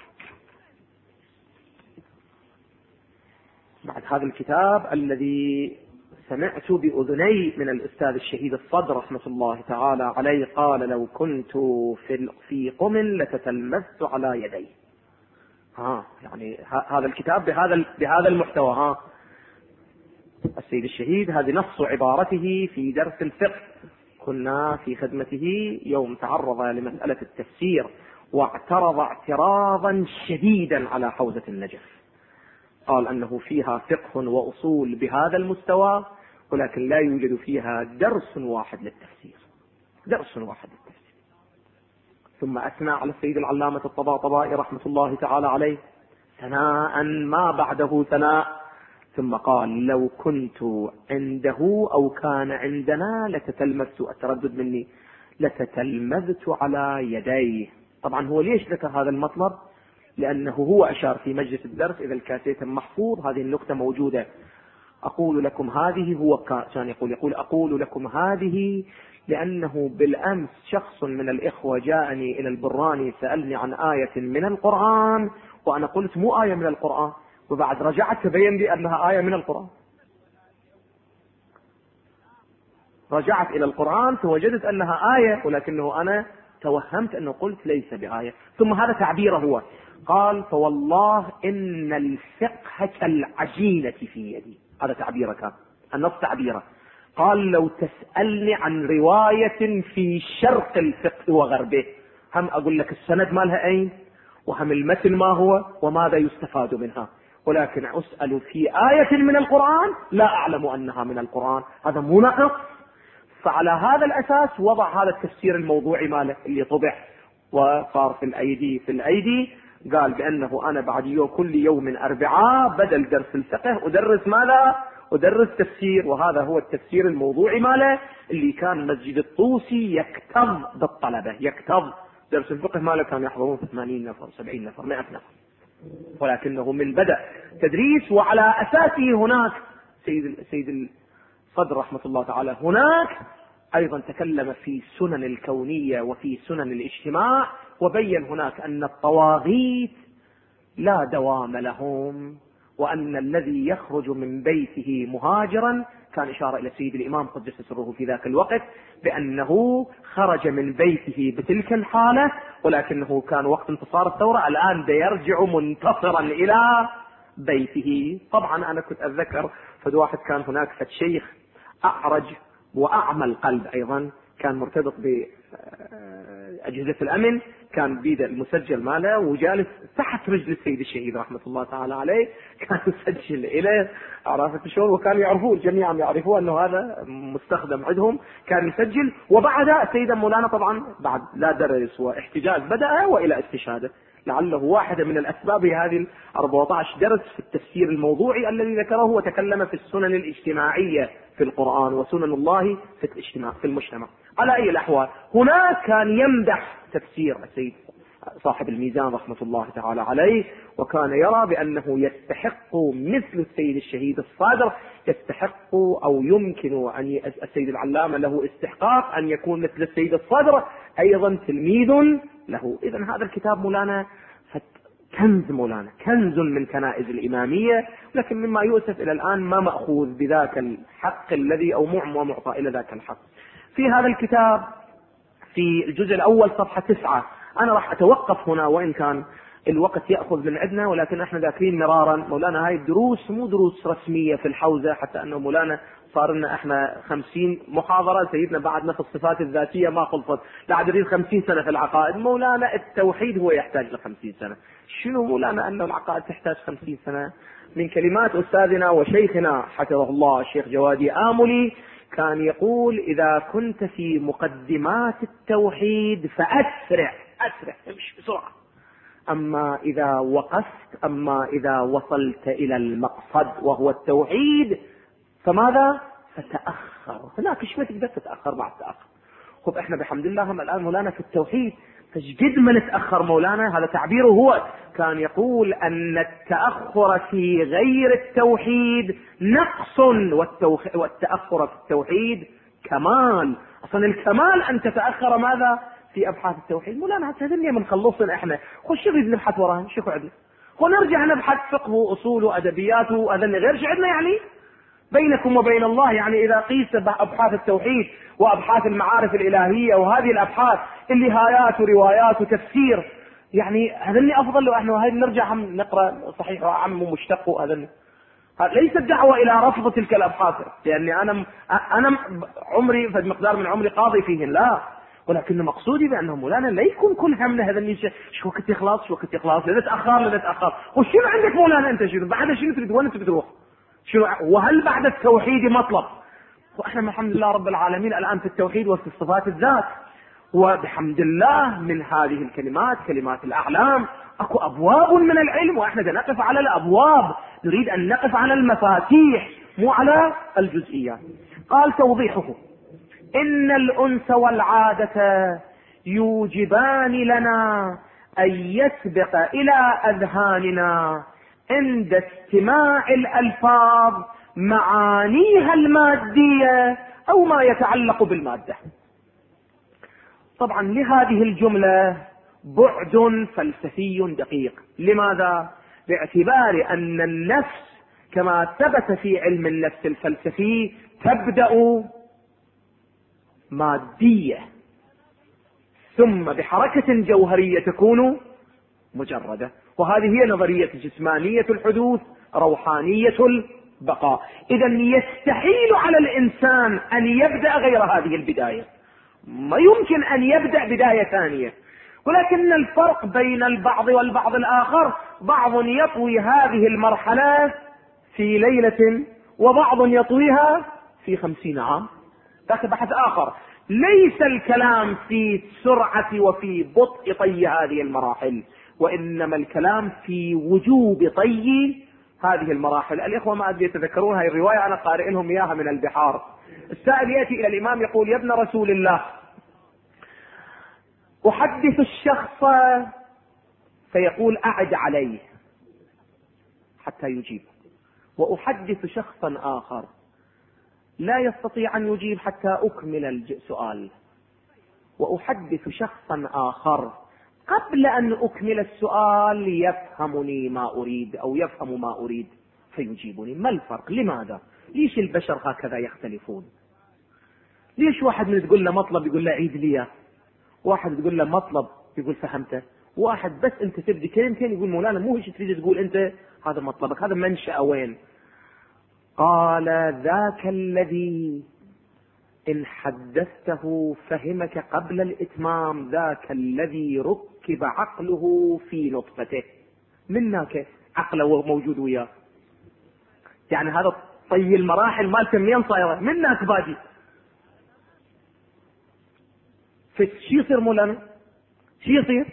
بعد هذا الكتاب الذي سمعت بأذني من الأستاذ الشهيد الصدر رحمة الله تعالى عليه قال: لو كنت في قم لتتلمذت على يدي. يعني هذا الكتاب بهذا المحتوى. السيد الشهيد هذه نص عبارته في درس الفقه، كنا في خدمته يوم تعرض لمسألة التفسير واعترض اعتراضا شديدا على حوزة النجف، قال أنه فيها فقه وأصول بهذا المستوى ولكن لا يوجد فيها درس واحد للتفسير، درس واحد للتفسير. ثم أثنى على السيد العلامة الطباطبائي رحمة الله تعالى عليه ثناء ما بعده ثناء، ثم قال: لو كنت عنده أو كان عندنا لتتلمذت، التردد مني، لتتلمذت على يديه. طبعا هو ليش ذكر هذا المطلب؟ لأنه هو أشار في مجلس الدرس إذا الكاسيت محفوظ هذه النقطة موجودة. أقول لكم هذه، هو كان يقول أقول لكم هذه لأنه بالأمس شخص من الإخوة جاءني إلى البراني سألني عن آية من القرآن، وأنا قلت مو آية من القرآن، وبعد رجعت تبين لي أنها آية من القرآن. رجعت إلى القرآن فوجدت أنها آية، ولكنه أنا توهمت أنه قلت ليس بآية. ثم هذا تعبيره هو، قال فوالله إن الفقه كالعجينة في يدي. هذا تعبيره كان، النص تعبيره. قال لو تسألني عن رواية في شرق الفقه وغربه، هم أقول لك السند مالها أين، وهم المتن ما هو، وماذا يستفاد منها، ولكن أسأل في آية من القرآن لا أعلم أنها من القرآن. هذا مو نقص. فعلى هذا الأساس وضع هذا التفسير الموضوعي ماله اللي طبع وصار في الأيدي. قال بأنه أنا بعد كل يوم أربعاء بدل درس الفقه أدرس ماذا؟ أدرس تفسير، وهذا هو التفسير الموضوعي ماله اللي كان مسجد الطوسي يكتظ بالطلبة، يكتظ. درس الفقه ماله كان يحضرون 80 نفر 70 نفر 100 نفر، ولكنه من بدأ تدريس وعلى أساسه هناك سيد الصدر رحمة الله تعالى هناك أيضا تكلم في سنن الكونية وفي سنن الاجتماع، وبين هناك أن الطواغيت لا دوام لهم، وأن الذي يخرج من بيته مهاجرا، كان إشارة إلى سيد الإمام قدس سره في ذاك الوقت بأنه خرج من بيته بتلك الحالة، ولكنه كان وقت انتصار الثورة، الآن يرجع منتصرا إلى بيته. طبعا أنا كنت أتذكر فد واحد كان هناك فد شيخ أعرج وأعمى القلب أيضا، كان مرتبط بأجهزة الأمن، كان بيده المسجل ماله وجالس تحت رجل السيد الشهيد رحمة الله تعالى عليه، كان يسجل إليه، عرفت شلون، وكانوا يعرفون جميعا يعرفون أنه هذا مستخدم عندهم، كان يسجل. وبعد سيدا مولانا طبعا بعد لا درس واحتجاج بدأ وإلى استشهاده، لعله واحدة من الأسباب هذه 14 درس في التفسير الموضوعي الذي ذكره، وتكلم في السنن الاجتماعية في القرآن وسنن الله في الاجتماع في المجتمع. على أي الأحوال هناك كان يمدح تفسير السيد صاحب الميزان رحمة الله تعالى عليه، وكان يرى بأنه يستحق مثل السيد الشهيد الصادر، يستحق أو يمكن أن السيد العلامة له استحقاق أن يكون مثل السيد الصادر أيضا تلميذ له. إذن هذا الكتاب مولانا كنز، مولانا كنز من كنائز الإمامية، لكن مما يؤسف إلى الآن ما مأخوذ بذاك الحق الذي أو معطى إلى ذاك الحق. في هذا الكتاب في الجزء الأول صفحة 9 أنا راح أتوقف هنا، وإن كان الوقت يأخذ من عندنا، ولكن احنا ذاكرين مرارا مولانا هاي الدروس مو دروس رسمية في الحوزة، حتى أنه مولانا صار لنا احنا 50 محاضرة، سيدنا بعدنا في الصفات الذاتية ما خلصت، لا نريد 50 سنة في العقائد. مولانا التوحيد هو يحتاج ل 50 سنة. شنو مولانا أنه العقائد تحتاج 50 سنة؟ من كلمات أستاذنا وشيخنا حفظه الله الشيخ جوادي آملي، كان يقول إذا كنت في مقدمات التوحيد فأسرع امشي بسرعة، أما إذا وصلت إلى المقصد وهو التوحيد فماذا؟ فتأخر. هناك ايش ما تقدر تتأخر بعد تأخر. خب احنا بحمد الله هم الآن مولانا في التوحيد فجد ما نتأخر. مولانا هذا تعبيره هو، كان يقول أن التأخر في غير التوحيد نقص، والتأخر في التوحيد كمال. أصلا الكمال أن تتأخر ماذا؟ في أبحاث التوحيد. مولانا هتهدني من خلصنا احنا خش نريد نبحث وراها شو عندنا، ونرجع نبحث فقه وأصول وأدبيات وأذن غير شو عندنا يعني بينكم وبين الله. يعني إذا قيس أبحاث التوحيد وأبحاث المعارف الإلهية وهذه الأبحاث اللي هايات وروايات وتفسير، يعني هذني أفضل لو احنا هاي نرجع هم نقرأ صحيح وعم ومشتق وأذن. ليس الدعوة إلى رفض تلك الأبحاث، لأني أنا عمري فد مقدار من عمري قاضي فيهن، لا، ولكن مقصودي بأنه مولانا لا يكون كل همنا هذا شو وقت يخلص لا تتأخر. وشنو عندك مولانا أنت؟ شنو بعد؟ شنو تريد؟ وين تروح؟ شنو؟ وهل بعد التوحيد مطلب؟ واحنا الحمد لله رب العالمين الآن في التوحيد وفي صفات الذات، وبحمد الله من هذه الكلمات كلمات الأعلام اكو أبواب من العلم، واحنا نقف على الأبواب، نريد أن نقف على المفاتيح مو على الجزئيات. قال توضيحه: إن الأنس والعادة يوجبان لنا أن يسبق إلى أذهاننا عند استماع الألفاظ معانيها المادية أو ما يتعلق بالمادة. طبعا لهذه الجملة بعد فلسفي دقيق. لماذا؟ باعتبار أن النفس كما ثبت في علم النفس الفلسفي تبدأ مادية ثم بحركة جوهرية تكون مجردة، وهذه هي نظرية جسمانية الحدوث روحانية البقاء. إذا يستحيل على الإنسان أن يبدأ غير هذه البداية، ما يمكن أن يبدأ بداية ثانية. ولكن الفرق بين البعض والبعض الآخر، بعض يطوي هذه المرحلة في ليلة وبعض يطويها في 50 عام. هذا بحث آخر. ليس الكلام في السرعة وفي بطء طي هذه المراحل، وإنما الكلام في وجوب طي هذه المراحل. الإخوة ما أدري يتذكرون هذه الرواية، أنا قارئ لهم إياها من البحار. السائل يأتي إلى الإمام يقول: يا ابن رسول الله، أحدث الشخص فيقول أعد عليه حتى يجيب، وأحدث شخصا آخر لا يستطيع أن يجيب حتى أكمل السؤال، وأحدث شخصا آخر قبل أن أكمل السؤال يفهمني ما أريد أو يفهم ما أريد فيجيبني. ما الفرق؟ لماذا؟ ليش البشر هكذا يختلفون؟ ليش واحد من تقول له مطلب يقول له عيد لي، واحد تقول له مطلب يقول فهمته، واحد بس انت تبدي كلمتين يقول مولانا مو ايش تريد تقول انت، هذا مطلبك، هذا منشأ وين؟ قال: ذاك الذي إن حدثته فهمك قبل الإتمام، ذاك الذي ركب عقله في نطفته. منك عقله موجود وياه، يعني هذا طي المراحل مالته منين صايره؟ منك باجي. شو يصير مولانا؟ شو يصير؟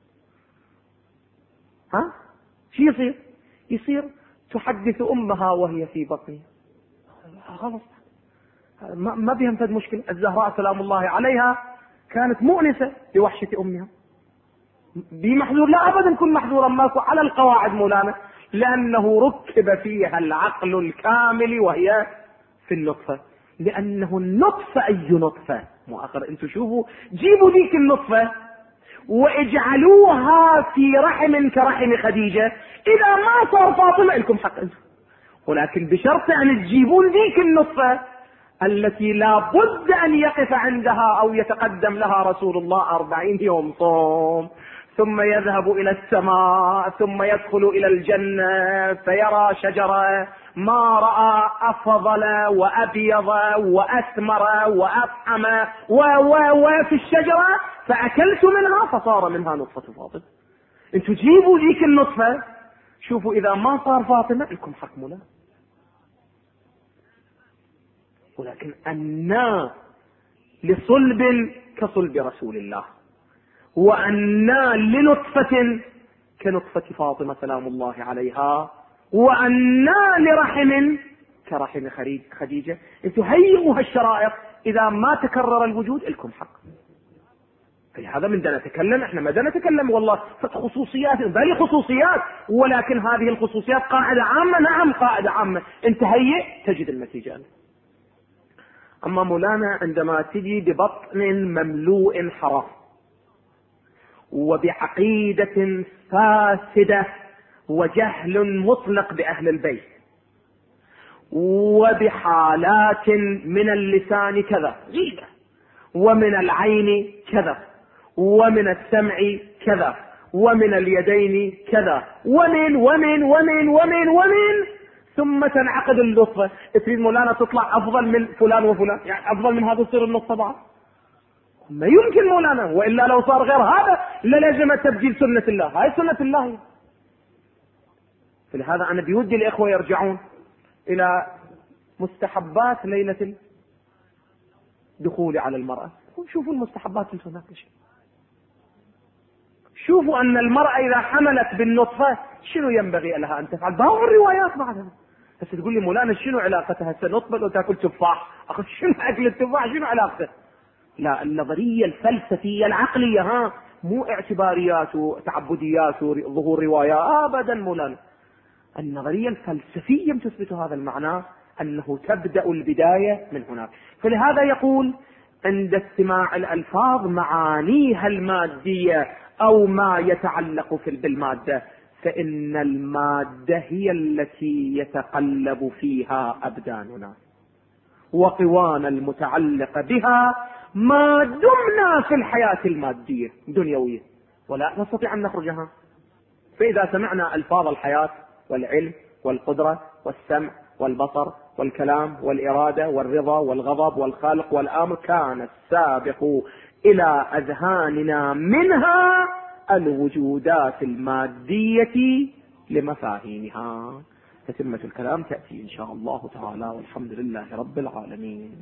ها؟ شو يصير؟ يصير تحدث أمها وهي في بطنها، خلاص ما بهم فد مشكلة. الزهراء سلام الله عليها كانت مؤنسة لوحشة أمها، بمحذور؟ لا أبدا كن محذورا، ماكو على القواعد مولانا، لأنه ركب فيها العقل الكامل وهي في النطفة. لأنه النطفة أي نطفة مؤخر، انتوا شوفوا، جيبوا ذيك النطفة واجعلوها في رحم كرحم خديجة، إذا ما صار فاطمة لكم حق انتم، ولكن بشرط أن تجيبون ذيك النطفة التي لا بد أن يقف عندها أو يتقدم لها رسول الله 40 يوم صوم، ثم يذهب إلى السماء، ثم يدخل إلى الجنة فيرى شجرة ما رأى أفضل وأبيض وأثمر وأطعم وفي الشجرة فأكلت منها فصار منها نطفة فاطمة. انتوا جيبوا ذيك النطفة، شوفوا إذا ما صار فاطمة لكم حكمنا. ولكن أنا لصلب كصلب رسول الله، وأنا لنطفة كنطفة فاطمة سلام الله عليها، وأنا لرحم كرحم خديجة. انتوا هيئوا هالشرائط، إذا ما تكرر الوجود لكم حق. هذا من دنا نتكلم، احنا ما دنا نتكلم والله خصوصيات، بالي خصوصيات، ولكن هذه الخصوصيات قاعدة عامة. نعم قاعدة عامة، انت هيئ تجد النتيجة. أما مولانا عندما تجي ببطن مملوء حرام وبعقيدة فاسدة وجهل مطلق بأهل البيت وبحالات من اللسان كذا غيبة، ومن العين كذا، ومن السمع كذا، ومن اليدين كذا، ومن ومن ومن ومن ومن ثم تنعقد النطفة. تريد مولانا تطلع أفضل من فلان وفلان، يعني أفضل من هذا تصير النطفة بعض؟ ما يمكن مولانا، وإلا لو صار غير هذا للزم تبديل سنة الله. هاي سنة الله. فلهذا أنا بودي الإخوة يرجعون إلى مستحبات ليلة الدخول على المرأة، شوفوا المستحبات انتم هناك شيء. شوفوا أن المرأة إذا حملت بالنطفة شنو ينبغي لها أن تفعل. باو الروايات بعدها. بس تقول لي مولانا شنو علاقتها هسه نطفة لو تاكل تفاح؟ أخذ شنو أكل التفاح شنو علاقته؟ لا، النظرية الفلسفية العقلية مو اعتباريات وتعبديات وظهور رواية أبدا مولانا. النظرية الفلسفية تثبت هذا المعنى، أنه تبدأ البداية من هناك. فلهذا يقول عند استماع الألفاظ معانيها المادية أو ما يتعلق بالمادة، فإن المادة هي التي يتقلب فيها أبداننا، وقوانا المتعلقة بها ما دمنا في الحياة المادية دنيوية، ولا نستطيع أن نخرجها. فإذا سمعنا ألفاظ الحياة والعلم والقدرة والسمع والبصر والكلام والإرادة والرضا والغضب والخلق والأمر، كان السابق إلى أذهاننا منها الوجودات المادية لمفاهيمها. تتمة الكلام تأتي إن شاء الله تعالى، والحمد لله رب العالمين.